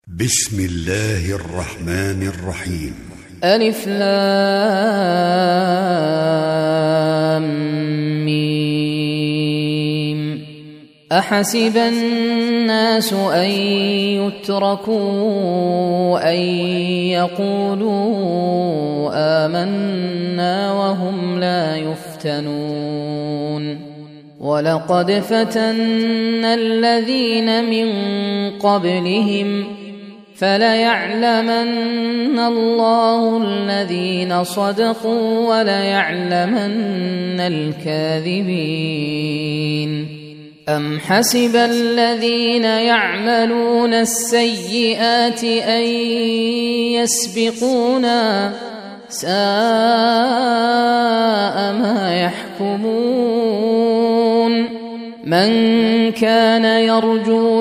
بسم الله الرحمن الرحيم. ألف لام ميم. أحسب الناس أن يتركوا أن يقولوا آمنا وهم لا يفتنون ولقد فتنا الذين من قبلهم فليعلمن الله الذين صدقوا وليعلمن الكاذبين. أم حسب الذين يعملون السيئات أن يسبقونا ساء ما يحكمون. من كان يرجو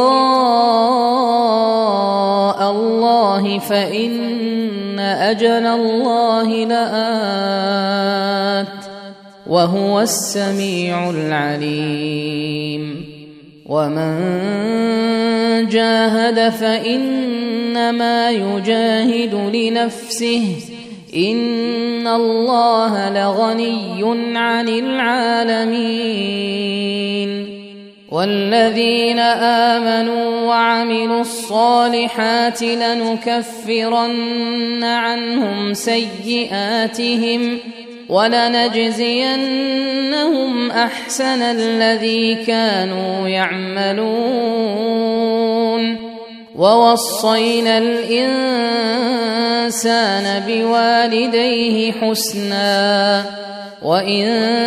لقاء الله فإن أجل الله لآت وهو السميع العليم. ومن جاهد فإنما يجاهد لنفسه إن الله لغني عن العالمين. والذين آمنوا وعملوا الصالحات لنكفرن عنهم سيئاتهم ولنجزينهم أحسن الذي كانوا يعملون. ووصينا الإنسان بوالديه حسنا وإن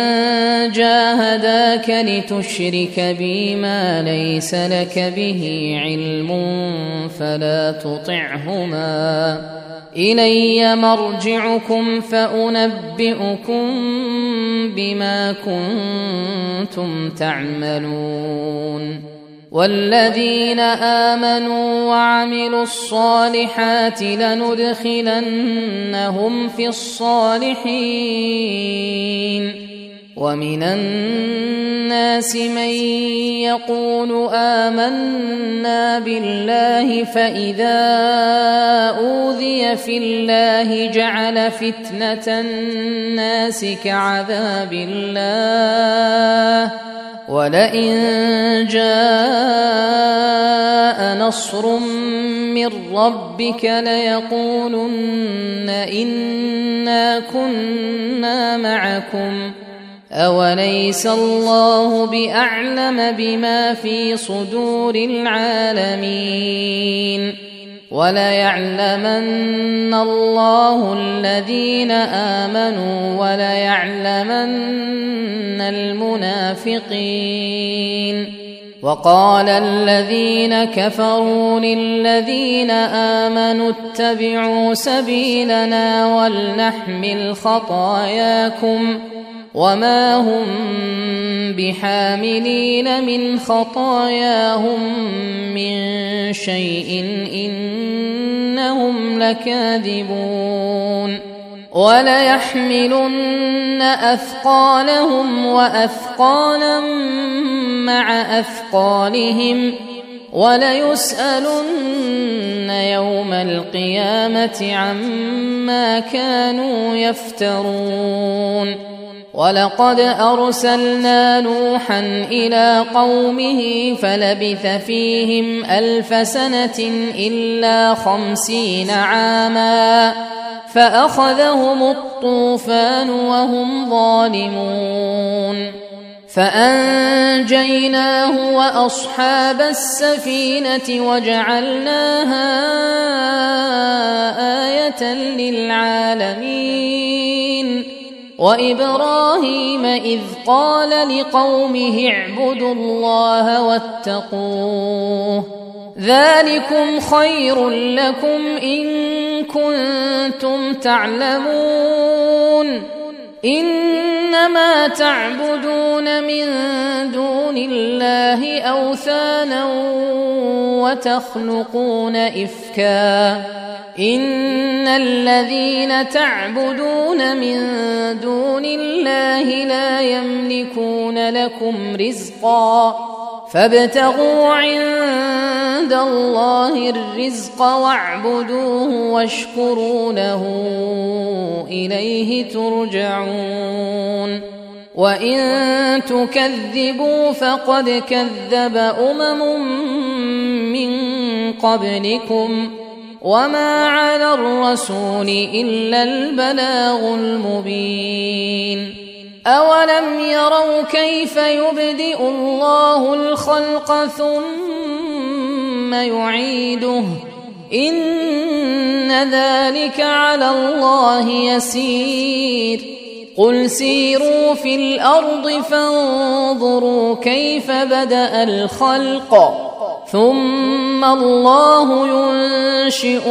جاهداك لتشرك بي ما ليس لك به علم فلا تطعهما إلي مرجعكم فأنبئكم بما كنتم تعملون. والذين آمنوا وعملوا الصالحات لندخلنهم في الصالحين. ومن الناس من يقول آمنا بالله فإذا أوذي في الله جعل فتنة الناس كعذاب الله ولئن جاء نصر من ربك ليقولن إنا كنا معكم أوليس الله بأعلم بما في صدور العالمين. وليعلمن الله الذين آمنوا وليعلمن المنافقين. وقال الذين كفروا للذين آمنوا اتبعوا سبيلنا ولنحمل خطاياكم وما هم بحاملين من خطاياهم من شيء إنهم لكاذبون. وليحملن أثقالهم وأثقالا مع أثقالهم وليسألن يوم القيامة عما كانوا يفترون. ولقد أرسلنا نوحا إلى قومه فلبث فيهم 1000 سنة إلا 50 عاما فأخذهم الطوفان وهم ظالمون فأنجيناه وأصحاب السفينة وجعلناها آية للعالمين. وإبراهيم إذ قال لقومه اعبدوا الله واتقوه ذلكم خير لكم إن كنتم تعلمون. إنما تعبدون من دون الله أوثانا وتخلقون إفكا إن الذين تعبدون من دون الله لا يملكون لكم رزقا فابتغوا عند الله الرزق واعبدوه واشكروا له إليه ترجعون وإن تكذبوا فقد كذب من قبلكم وما على الرسول إلا البلاغ المبين أولم يروا كيف يبدئ الله الخلق ثم يعيده إن ذلك على الله يسير قل سيروا في الأرض فانظروا كيف بدأ الخلق ثم الله ينشئ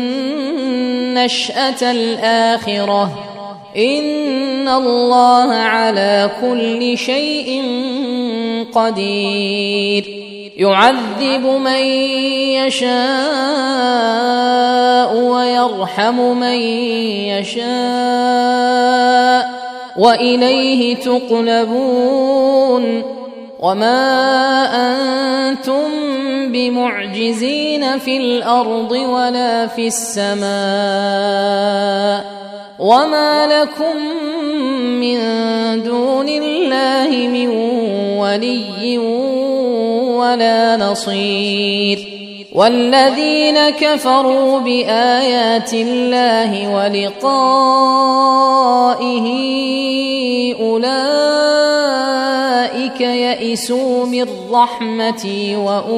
النشأة الآخرة إن الله على كل شيء قدير يعذب من يشاء ويرحم من يشاء وإليه تقلبون وما أنتم بمعجزين في الأرض ولا في السماء وما لكم من دون الله من ولي ولا نصير والذين كفروا بآيات الله ولقائه أولئك يئسوا من رحمتي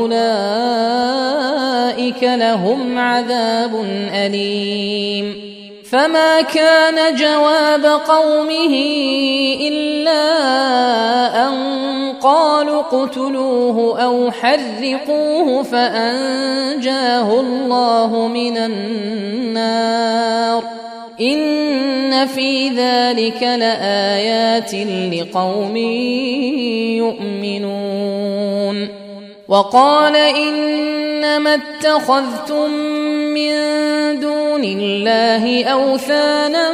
وأولئك لهم عذاب أليم فما كان جواب قومه إلا أن قالوا اقتلوه أو حرقوه فأنجاه الله من النار إن في ذلك لآيات لقوم يؤمنون وقال إنما اتخذتم من دون الله أوثانا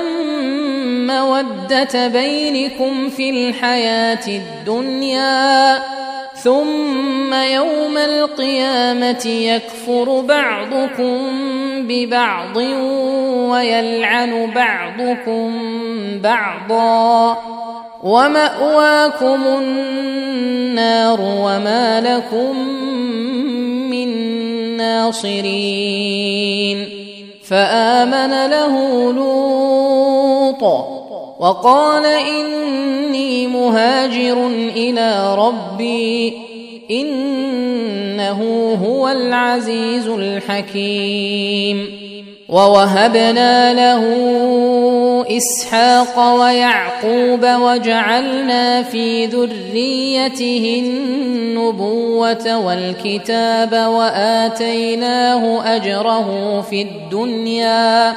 مودة بينكم في الحياة الدنيا ثم يوم القيامة يكفر بعضكم ببعض ويلعن بعضكم بعضا ومأواكم النار وما لكم من ناصرين فآمن له لوط وقال إني مهاجر إلى ربي إنه هو العزيز الحكيم ووهبنا له إسحاق ويعقوب وجعلنا في ذريته النبوة والكتاب وآتيناه أجره في الدنيا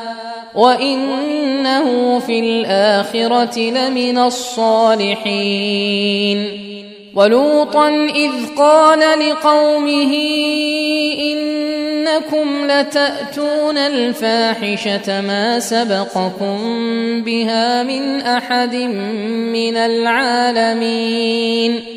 وإنه في الآخرة لمن الصالحين ولوطا إذ قال لقومه إنكم لتأتون الفاحشة ما سبقكم بها من أحد من العالمين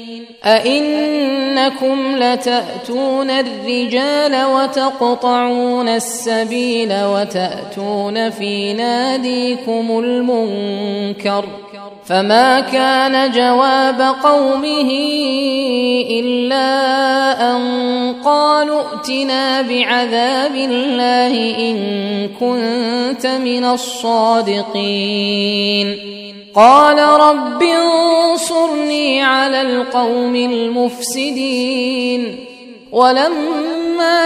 أئنكم لتأتون الرجال وتقطعون السبيل وتأتون في ناديكم المنكر فما كان جواب قومه إلا أن قالوا ائتنا بعذاب الله إن كنت من الصادقين قال رب انصرني على القوم المفسدين ولما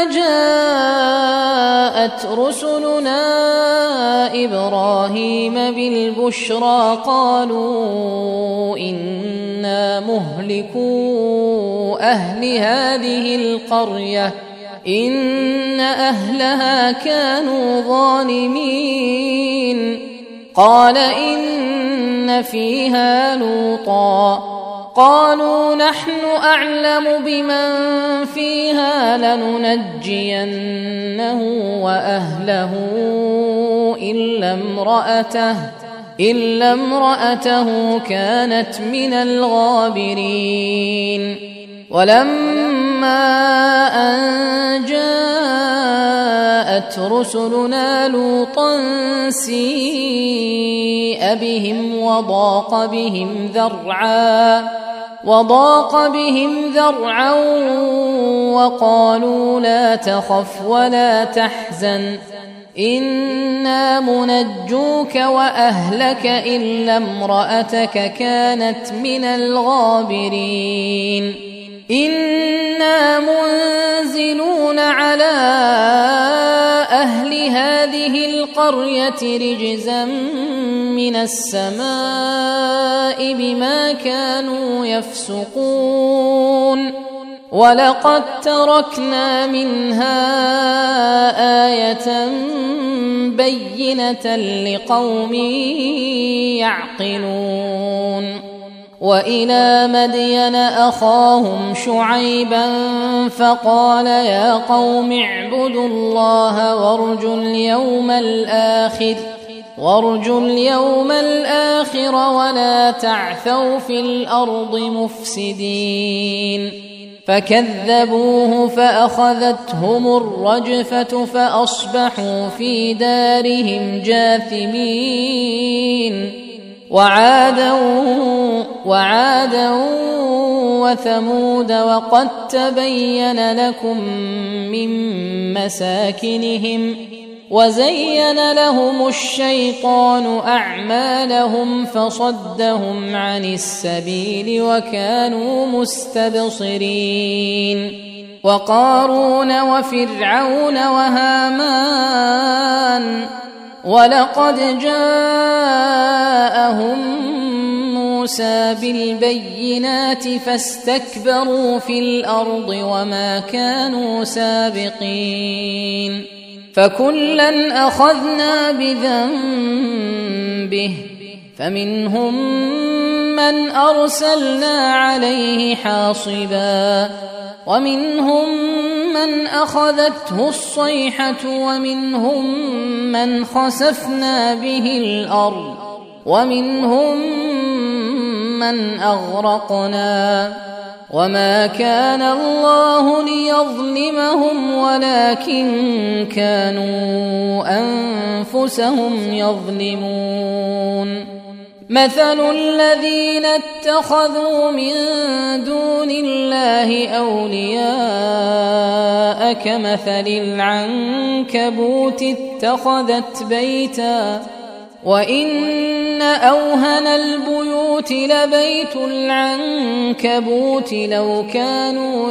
جاءت رسلنا إبراهيم بالبشرى قالوا إنا مهلكو أهل هذه القرية إن أهلها كانوا ظالمين قال إن فيها لوطا قالوا نحن أعلم بمن فيها لننجينه وأهله إلا امرأته كانت من الغابرين ولما أن جاءت رسلنا لوطا سيء بهم وضاق بهم ذرعا وقالوا لا تخف ولا تحزن إنا منجوك وأهلك إلا امرأتك كانت من الغابرين إنا منزلون على أهل هذه القرية رجزا من السماء بما كانوا يفسقون ولقد تركنا منها آية بينة لقوم يعقلون وإلى مدين أخاهم شعيبا فقال يا قوم اعبدوا الله وارجوا اليوم الآخر ولا تعثوا في الأرض مفسدين فكذبوه فأخذتهم الرجفة فأصبحوا في دارهم جاثمين وعادا وثمود وقد تبين لكم من مساكنهم وزين لهم الشيطان أعمالهم فصدهم عن السبيل وكانوا مستبصرين وقارون وفرعون وهامان ولقد جاءهم موسى بالبينات فاستكبروا في الأرض وما كانوا سابقين فكلا أخذنا بذنبه فمنهم من أرسلنا عليه حاصبا ومنهم من أخذته الصيحة ومنهم من خسفنا به الأرض ومنهم من أغرقنا وما كان الله ليظلمهم ولكن كانوا أنفسهم يظلمون مثل الذين اتخذوا من دون الله أولياء كمثل العنكبوت اتخذت بيتا وإن أوهن البيوت لبيت العنكبوت لو كانوا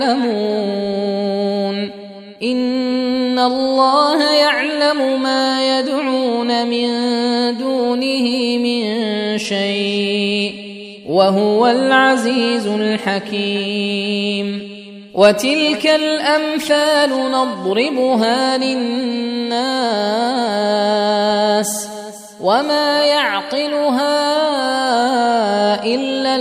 يعلمون إن الله يعلم ما يدعون من دونه من شيء وهو العزيز الحكيم وتلك الأمثال نضربها للناس وما يعقلها إلا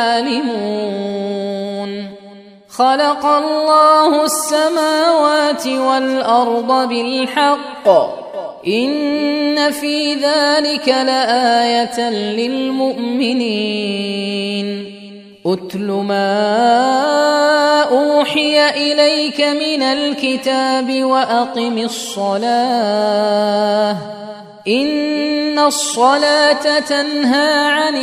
العالمون خلق الله السماوات والأرض بالحق إن في ذلك لآية للمؤمنين أتل ما أوحي إليك من الكتاب وأقم الصلاة إن الصلاة تنهى عن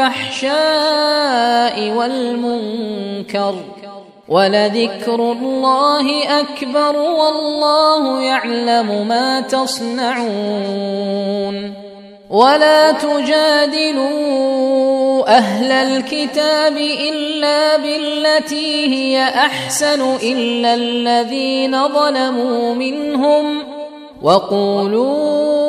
الفحشاء والمنكر ولذكر الله أكبر والله يعلم ما تصنعون ولا تجادلوا أهل الكتاب إلا بالتي هي أحسن إلا الذين ظلموا منهم وقولوا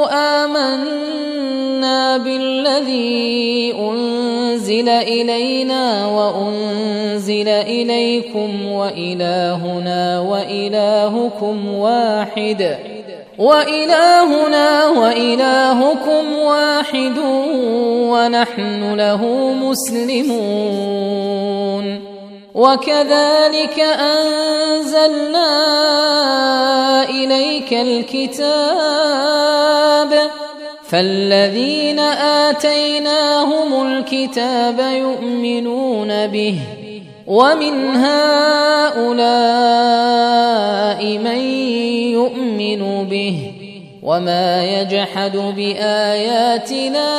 آمنا بالذي أنزل إلينا وأنزل إليكم وإلهنا وإلهكم واحد ونحن له مسلمون وكذلك أنزلنا إليك الكتاب فالذين آتيناهم الكتاب يؤمنون به ومن هؤلاء من يؤمن به وما يجحد بآياتنا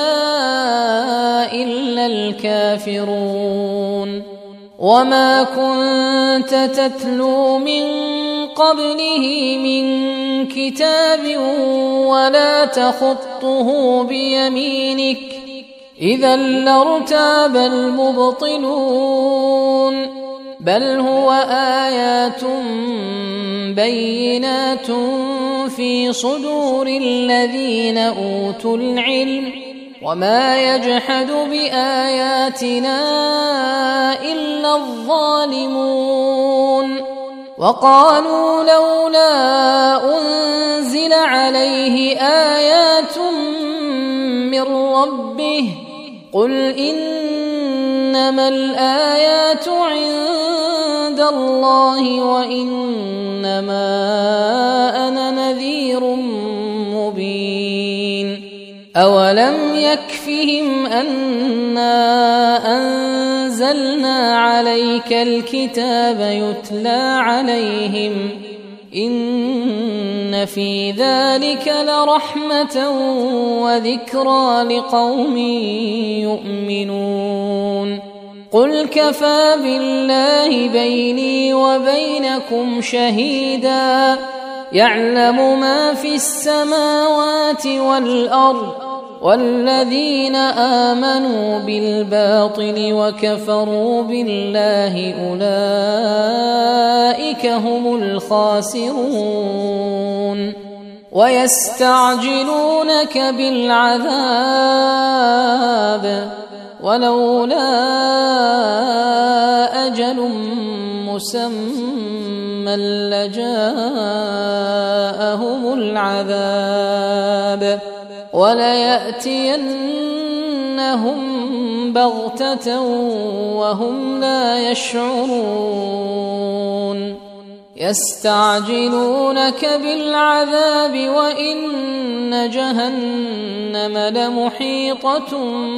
إلا الكافرون وما كنت تتلو من قبله من كتاب ولا تخطه بيمينك إذا لارتاب المبطلون بل هو آيات بينات في صدور الذين أوتوا العلم وما يجحد بآياتنا إلا الظالمون وقالوا لولا أنزل عليه آيات من ربه قل إنما الآيات عند الله وإنما أنا نذير مبين أولم يكفهم أنا أنزلنا عليك الكتاب يتلى عليهم إن في ذلك لرحمة وذكرى لقوم يؤمنون قل كفى بالله بيني وبينكم شهيدا يعلم ما في السماوات والأرض والذين آمنوا بالباطل وكفروا بالله أولئك هم الخاسرون ويستعجلونك بالعذاب ولولا أجل مسمى لجاءهم العذاب وليأتينهم بغتة وهم لا يشعرون يستعجلونك بالعذاب وإن جهنم لمحيطة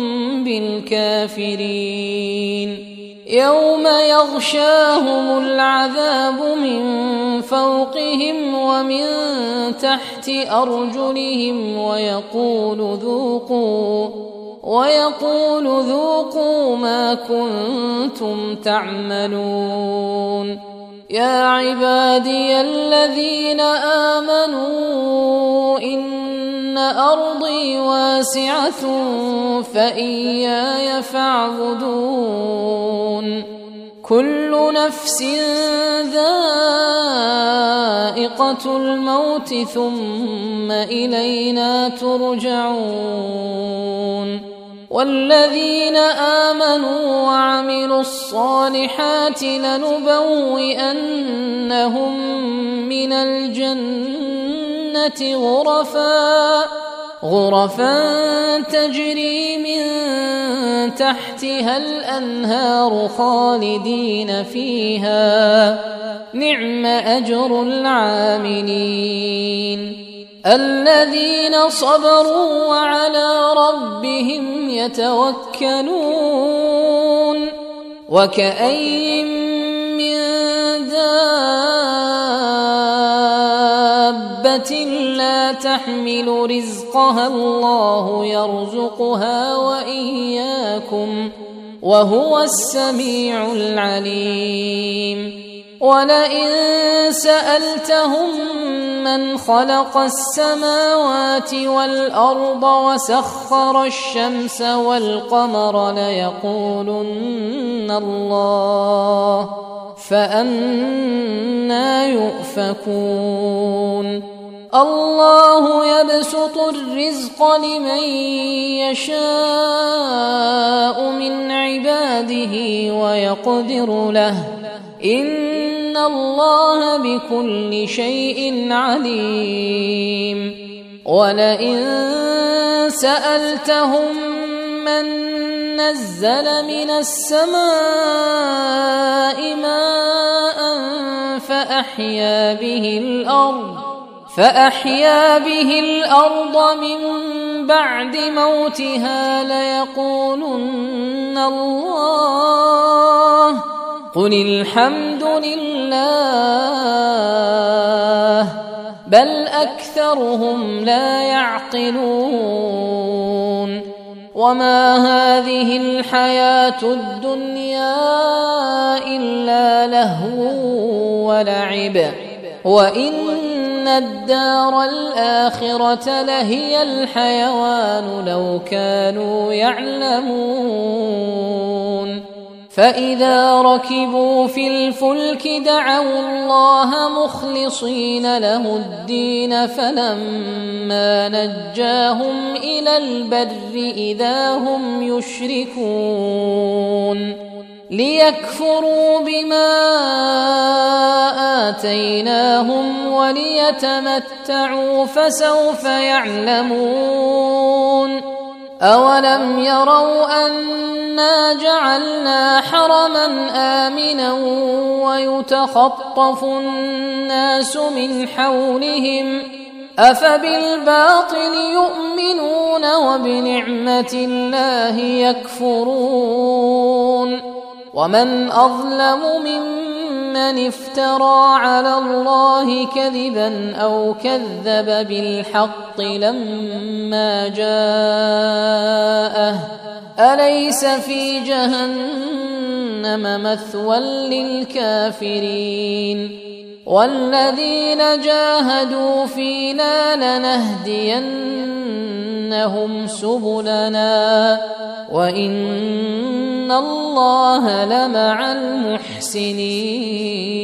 بالكافرين يوم يغشاهم العذاب من فوقهم ومن تحت أرجلهم ويقول ذوقوا ما كنتم تعملون يا عبادي الذين آمنوا إن أرضي واسعة فإياي فاعبدون كل نفس ذائقة الموت ثم إلينا ترجعون والذين آمنوا وعملوا الصالحات لنبوئنهم من الجنة غرفا تجري من تحتها الأنهار خالدين فيها نعم أجر العاملين الذين صبروا وعلى ربهم يتوكلون وكأين من دابة لا تحمل رزقها الله يرزقها وإياكم وهو السميع العليم ولئن سألتهم من خلق السماوات والأرض وسخر الشمس والقمر ليقولن الله فأنى يؤفكون الله يبسط الرزق لمن يشاء من عباده ويقدر له إن الله بكل شيء عليم ولئن سألتهم من نزل من السماء ماء فأحيا به الأرض من بعد موتها ليقولن الله قل الحمد لله بل أكثرهم لا يعقلون وما هذه الحياة الدنيا إلا لهو ولعب وإن الدار الآخرة لهي الحيوان لو كانوا يعلمون فإذا ركبوا في الفلك دعوا الله مخلصين له الدين فلما نجاهم إلى البر إذا هم يشركون ليكفروا بما آتيناهم وليتمتعوا فسوف يعلمون أولم يروا أنا جعلنا حرما آمنا ويتخطف الناس من حولهم أفبالباطل يؤمنون وبنعمة الله يكفرون ومن أظلم ممن افترى على الله كذبا أو كذب بالحق لما جاءه أليس في جهنم مثوى للكافرين والذين جاهدوا فينا لنهدينهم سبلنا وإن الله لمع المحسنين